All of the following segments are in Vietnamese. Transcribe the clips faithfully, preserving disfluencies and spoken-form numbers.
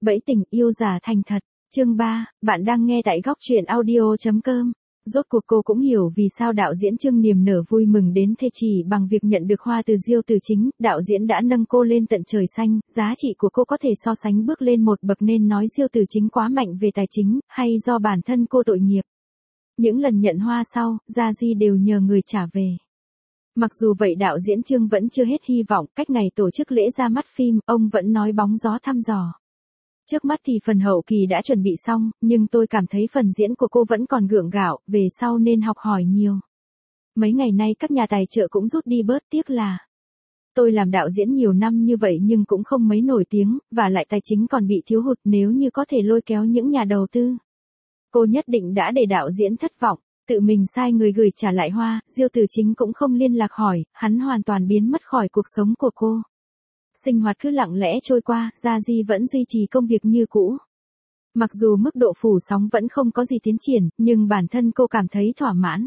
Bẫy tình yêu giả thành thật. Chương ba, bạn đang nghe tại góc truyện audio.com. Rốt cuộc cô cũng hiểu vì sao đạo diễn Trương niềm nở vui mừng đến thế chỉ bằng việc nhận được hoa từ Diêu Từ Chính, đạo diễn đã nâng cô lên tận trời xanh, giá trị của cô có thể so sánh bước lên một bậc nên nói Diêu Từ Chính quá mạnh về tài chính, hay do bản thân cô tội nghiệp. Những lần nhận hoa sau, Gia Di đều nhờ người trả về. Mặc dù vậy đạo diễn Trương vẫn chưa hết hy vọng, cách ngày tổ chức lễ ra mắt phim, ông vẫn nói bóng gió thăm dò. Trước mắt thì phần hậu kỳ đã chuẩn bị xong, nhưng tôi cảm thấy phần diễn của cô vẫn còn gượng gạo, về sau nên học hỏi nhiều. Mấy ngày nay các nhà tài trợ cũng rút đi bớt, tiếc là tôi làm đạo diễn nhiều năm như vậy nhưng cũng không mấy nổi tiếng, và lại tài chính còn bị thiếu hụt, nếu như có thể lôi kéo những nhà đầu tư. Cô nhất định đã để đạo diễn thất vọng, tự mình sai người gửi trả lại hoa, Diêu Từ Chính cũng không liên lạc hỏi, hắn hoàn toàn biến mất khỏi cuộc sống của cô. Sinh hoạt cứ lặng lẽ trôi qua, Gia Di vẫn duy trì công việc như cũ. Mặc dù mức độ phủ sóng vẫn không có gì tiến triển, nhưng bản thân cô cảm thấy thỏa mãn.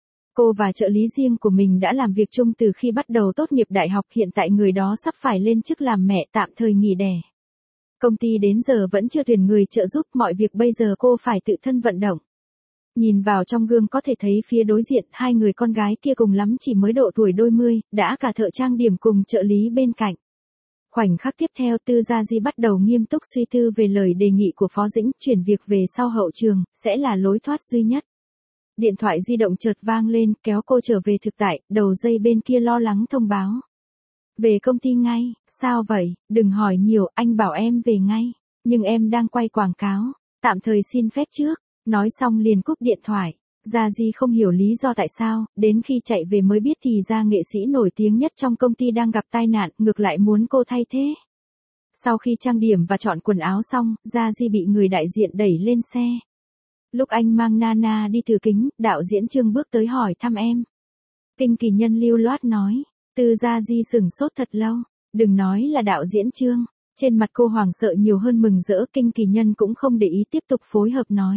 Cô và trợ lý riêng của mình đã làm việc chung từ khi bắt đầu tốt nghiệp đại học, hiện tại người đó sắp phải lên chức làm mẹ, tạm thời nghỉ đẻ. Công ty đến giờ vẫn chưa tuyển người trợ giúp, mọi việc bây giờ cô phải tự thân vận động. Nhìn vào trong gương có thể thấy phía đối diện, hai người con gái kia cùng lắm chỉ mới độ tuổi đôi mươi, đã cả thợ trang điểm cùng trợ lý bên cạnh. Khoảnh khắc tiếp theo, Tư Gia Di bắt đầu nghiêm túc suy tư về lời đề nghị của Phó Dĩnh, chuyển việc về sau hậu trường, sẽ là lối thoát duy nhất. Điện thoại di động chợt vang lên, kéo cô trở về thực tại, đầu dây bên kia lo lắng thông báo. Về công ty ngay, sao vậy, đừng hỏi nhiều, anh bảo em về ngay, nhưng em đang quay quảng cáo, tạm thời xin phép trước, nói xong liền cúp điện thoại. Gia Di không hiểu lý do tại sao, đến khi chạy về mới biết thì ra nghệ sĩ nổi tiếng nhất trong công ty đang gặp tai nạn, ngược lại muốn cô thay thế. Sau khi trang điểm và chọn quần áo xong, Gia Di bị người đại diện đẩy lên xe. Lúc anh mang Nana đi thử kính, đạo diễn Trương bước tới hỏi thăm em. Kinh Kỳ Nhân lưu loát nói. Tư Gia Di sửng sốt thật lâu, đừng nói là đạo diễn Trương. Trên mặt cô hoảng sợ nhiều hơn mừng rỡ, Kinh Kỳ Nhân cũng không để ý tiếp tục phối hợp nói.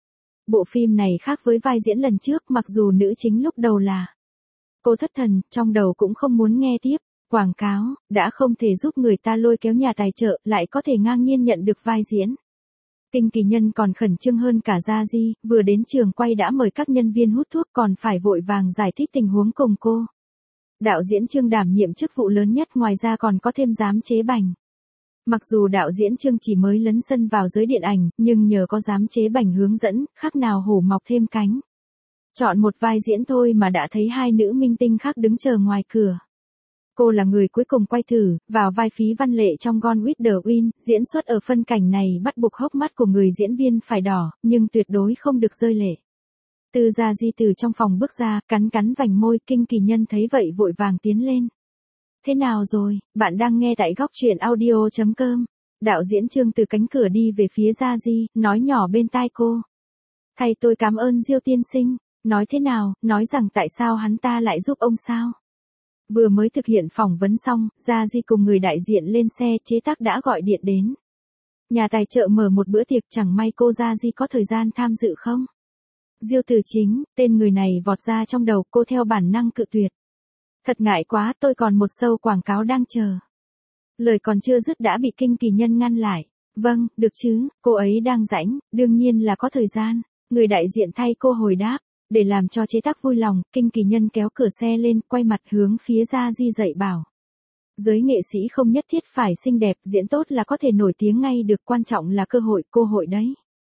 Bộ phim này khác với vai diễn lần trước, mặc dù nữ chính lúc đầu là cô thất thần, trong đầu cũng không muốn nghe tiếp, quảng cáo, đã không thể giúp người ta lôi kéo nhà tài trợ, lại có thể ngang nhiên nhận được vai diễn. Kinh Kỳ Nhân còn khẩn trương hơn cả Gia Di, vừa đến trường quay đã mời các nhân viên hút thuốc còn phải vội vàng giải thích tình huống cùng cô. Đạo diễn Trương đảm nhiệm chức vụ lớn nhất, ngoài ra còn có thêm giám chế bành. Mặc dù đạo diễn Trương chỉ mới lấn sân vào giới điện ảnh, nhưng nhờ có giám chế bành hướng dẫn, khác nào hổ mọc thêm cánh. Chọn một vai diễn thôi mà đã thấy hai nữ minh tinh khác đứng chờ ngoài cửa. Cô là người cuối cùng quay thử, vào vai Phí Văn Lệ trong Gone with the Wind, diễn xuất ở phân cảnh này bắt buộc hốc mắt của người diễn viên phải đỏ, nhưng tuyệt đối không được rơi lệ. Tư Gia Di từ trong phòng bước ra, cắn cắn vành môi, Kinh Kỳ Nhân thấy vậy vội vàng tiến lên. Thế nào rồi, bạn đang nghe tại góc truyện audio.com. Đạo diễn Trương từ cánh cửa đi về phía Gia Di, nói nhỏ bên tai cô. Thầy tôi cảm ơn Diêu tiên sinh, nói thế nào, nói rằng tại sao hắn ta lại giúp ông sao. Vừa mới thực hiện phỏng vấn xong, Gia Di cùng người đại diện lên xe chế tác đã gọi điện đến. Nhà tài trợ mở một bữa tiệc, chẳng may cô Gia Di có thời gian tham dự không? Diêu Từ Chính, tên người này vọt ra trong đầu cô theo bản năng cự tuyệt. Thật ngại quá, tôi còn một show quảng cáo đang chờ. Lời còn chưa dứt đã bị Kinh Kỳ Nhân ngăn lại. Vâng, được chứ, cô ấy đang rảnh, đương nhiên là có thời gian. Người đại diện thay cô hồi đáp. Để làm cho chế tác vui lòng, Kinh Kỳ Nhân kéo cửa xe lên, quay mặt hướng phía Gia Di dạy bảo. Giới nghệ sĩ không nhất thiết phải xinh đẹp, diễn tốt là có thể nổi tiếng ngay được, quan trọng là cơ hội, cơ hội đấy.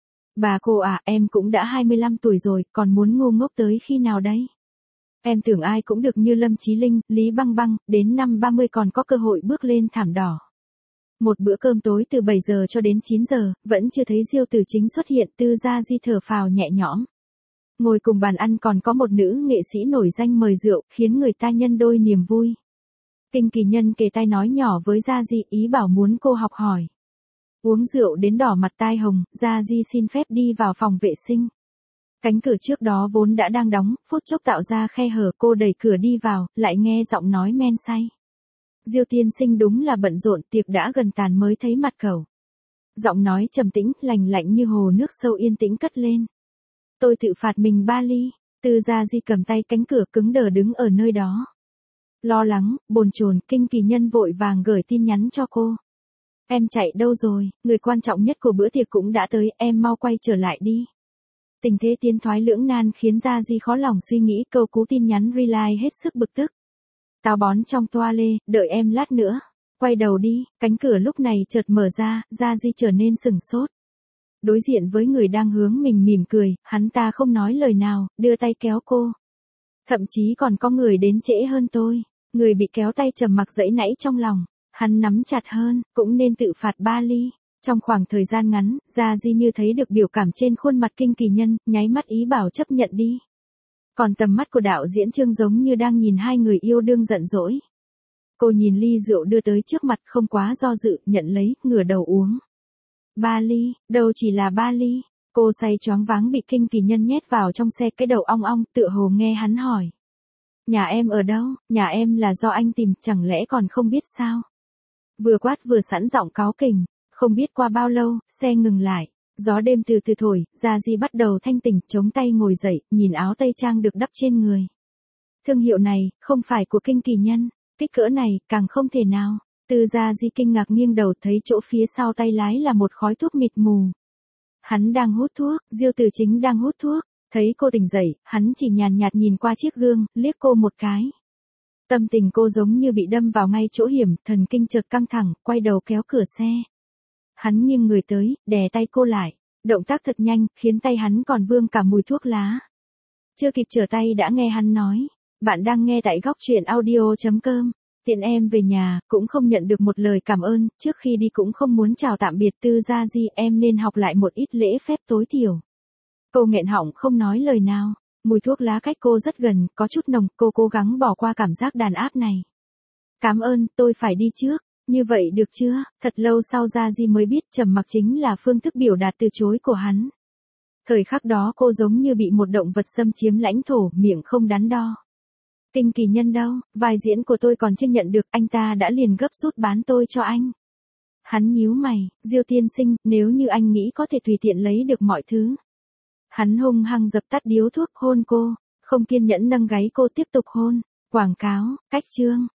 Bà cô à, em cũng đã hai mươi lăm tuổi rồi, còn muốn ngu ngốc tới khi nào đấy? Em tưởng ai cũng được như Lâm Chí Linh, Lý Băng Băng, đến năm ba mươi còn có cơ hội bước lên thảm đỏ. Một bữa cơm tối từ bảy giờ cho đến chín giờ, vẫn chưa thấy Diêu Từ Chính xuất hiện, Tư Gia Di thở phào nhẹ nhõm. Ngồi cùng bàn ăn còn có một nữ nghệ sĩ nổi danh mời rượu, khiến người ta nhân đôi niềm vui. Kinh Kỳ Nhân kề tai nói nhỏ với Gia Di, ý bảo muốn cô học hỏi. Uống rượu đến đỏ mặt tai hồng, Gia Di xin phép đi vào phòng vệ sinh. Cánh cửa trước đó vốn đã đang đóng, phút chốc tạo ra khe hở, cô đẩy cửa đi vào, lại nghe giọng nói men say. Diêu tiên sinh đúng là bận rộn, tiệc đã gần tàn mới thấy mặt cậu. Giọng nói trầm tĩnh, lành lạnh như hồ nước sâu yên tĩnh cất lên. Tôi tự phạt mình ba ly. Tư Gia Di cầm tay cánh cửa cứng đờ đứng ở nơi đó. Lo lắng, bồn chồn, Kinh Kỳ Nhân vội vàng gửi tin nhắn cho cô. Em chạy đâu rồi, người quan trọng nhất của bữa tiệc cũng đã tới, em mau quay trở lại đi. Tình thế tiến thoái lưỡng nan khiến Gia Di khó lòng suy nghĩ, câu cú tin nhắn reply hết sức bực tức. Táo bón trong toa lê, đợi em lát nữa. Quay đầu đi, cánh cửa lúc này chợt mở ra, Gia Di trở nên sửng sốt. Đối diện với người đang hướng mình mỉm cười, hắn ta không nói lời nào, đưa tay kéo cô. Thậm chí còn có người đến trễ hơn tôi. Người bị kéo tay trầm mặc giãy nãy trong lòng. Hắn nắm chặt hơn, cũng nên tự phạt ba ly. Trong khoảng thời gian ngắn, Gia Di như thấy được biểu cảm trên khuôn mặt Kinh Kỳ Nhân, nháy mắt ý bảo chấp nhận đi. Còn tầm mắt của đạo diễn Trương giống như đang nhìn hai người yêu đương giận dỗi. Cô nhìn ly rượu đưa tới trước mặt không quá do dự, nhận lấy, ngửa đầu uống. Ba ly, đâu chỉ là ba ly. Cô say choáng váng bị Kinh Kỳ Nhân nhét vào trong xe, cái đầu ong ong, tựa hồ nghe hắn hỏi. Nhà em ở đâu, nhà em là do anh tìm, chẳng lẽ còn không biết sao? Vừa quát vừa sẵn giọng cáu kỉnh. Không biết qua bao lâu, xe ngừng lại. Gió đêm từ từ thổi, Gia Di bắt đầu thanh tỉnh, chống tay ngồi dậy, nhìn áo tây trang được đắp trên người. Thương hiệu này, không phải của Kinh Kỳ Nhân. Kích cỡ này, càng không thể nào. Từ Gia Di kinh ngạc nghiêng đầu thấy chỗ phía sau tay lái là một khói thuốc mịt mù. Hắn đang hút thuốc, Diêu Tử Chính đang hút thuốc. Thấy cô tỉnh dậy, hắn chỉ nhàn nhạt nhìn qua chiếc gương, liếc cô một cái. Tâm tình cô giống như bị đâm vào ngay chỗ hiểm, thần kinh chợt căng thẳng, quay đầu kéo cửa xe. Hắn nghiêng người tới, đè tay cô lại. Động tác thật nhanh, khiến tay hắn còn vương cả mùi thuốc lá. Chưa kịp trở tay đã nghe hắn nói. Bạn đang nghe tại góc truyện audio chấm com. Tiện em về nhà, cũng không nhận được một lời cảm ơn, trước khi đi cũng không muốn chào tạm biệt. Tư Gia Di, em nên học lại một ít lễ phép tối thiểu. Cô nghẹn họng không nói lời nào. Mùi thuốc lá cách cô rất gần, có chút nồng, cô cố gắng bỏ qua cảm giác đàn áp này. Cảm ơn, tôi phải đi trước. Như vậy được chưa? Thật lâu sau Gia Di mới biết trầm mặc chính là phương thức biểu đạt từ chối của hắn. Thời khắc đó cô giống như bị một động vật xâm chiếm lãnh thổ, miệng không đắn đo. Kinh Kỳ Nhân đâu, vai diễn của tôi còn chưa nhận được, anh ta đã liền gấp rút bán tôi cho anh. Hắn nhíu mày, Diêu tiên sinh, nếu như anh nghĩ có thể tùy tiện lấy được mọi thứ. Hắn hung hăng dập tắt điếu thuốc, hôn cô, không kiên nhẫn nâng gáy cô tiếp tục hôn. Quảng cáo, cách chương.